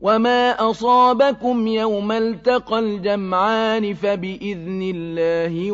وما أصابكم يوم التقى الجمعان فبإذن الله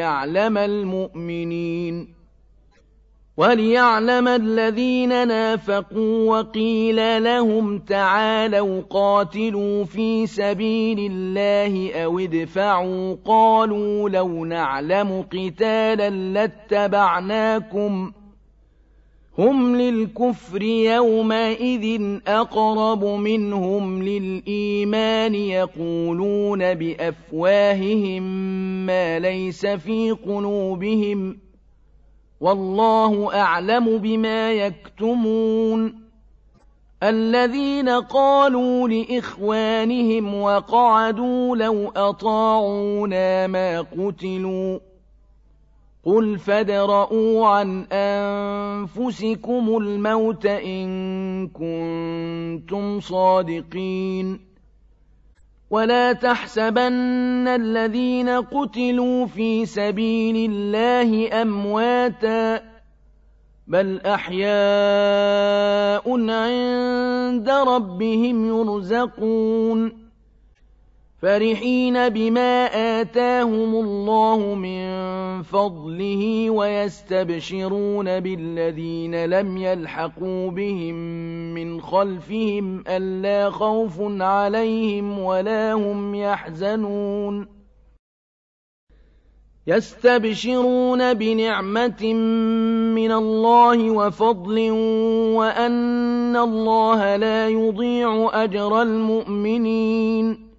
وليعلم الذين نافقوا وقيل لهم تعالوا قاتلوا في سبيل الله أو ادفعوا قالوا لو نعلم قتالا لاتبعناكم هم للكفر يومئذ أقرب منهم للإيمان يقولون بأفواههم ما ليس في قلوبهم والله أعلم بما يكتمون الذين قالوا لإخوانهم وقعدوا لو أطاعونا ما قتلوا قل فادرءوا عن أنفسكم الموت إن كنتم صادقين ولا تحسبن الذين قتلوا في سبيل الله أمواتا بل أحياء عند ربهم يرزقون فرحين بما آتاهم الله من فضله ويستبشرون بالذين لم يلحقوا بهم من خلفهم ألا خوف عليهم ولا هم يحزنون يستبشرون بنعمة من الله وفضل وأن الله لا يضيع أجر المؤمنين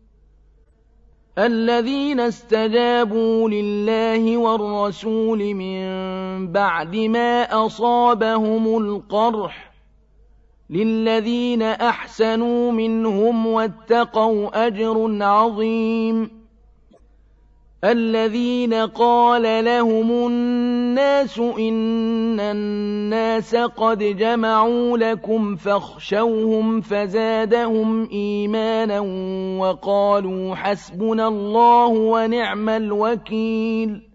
الذين استجابوا لله والرسول من بعد ما أصابهم القرح للذين أحسنوا منهم واتقوا أجر عظيم الذين قال لهم الناس إن الناس قد جمعوا لكم فاخشوهم فزادهم إيمانا وقالوا حسبنا الله ونعم الوكيل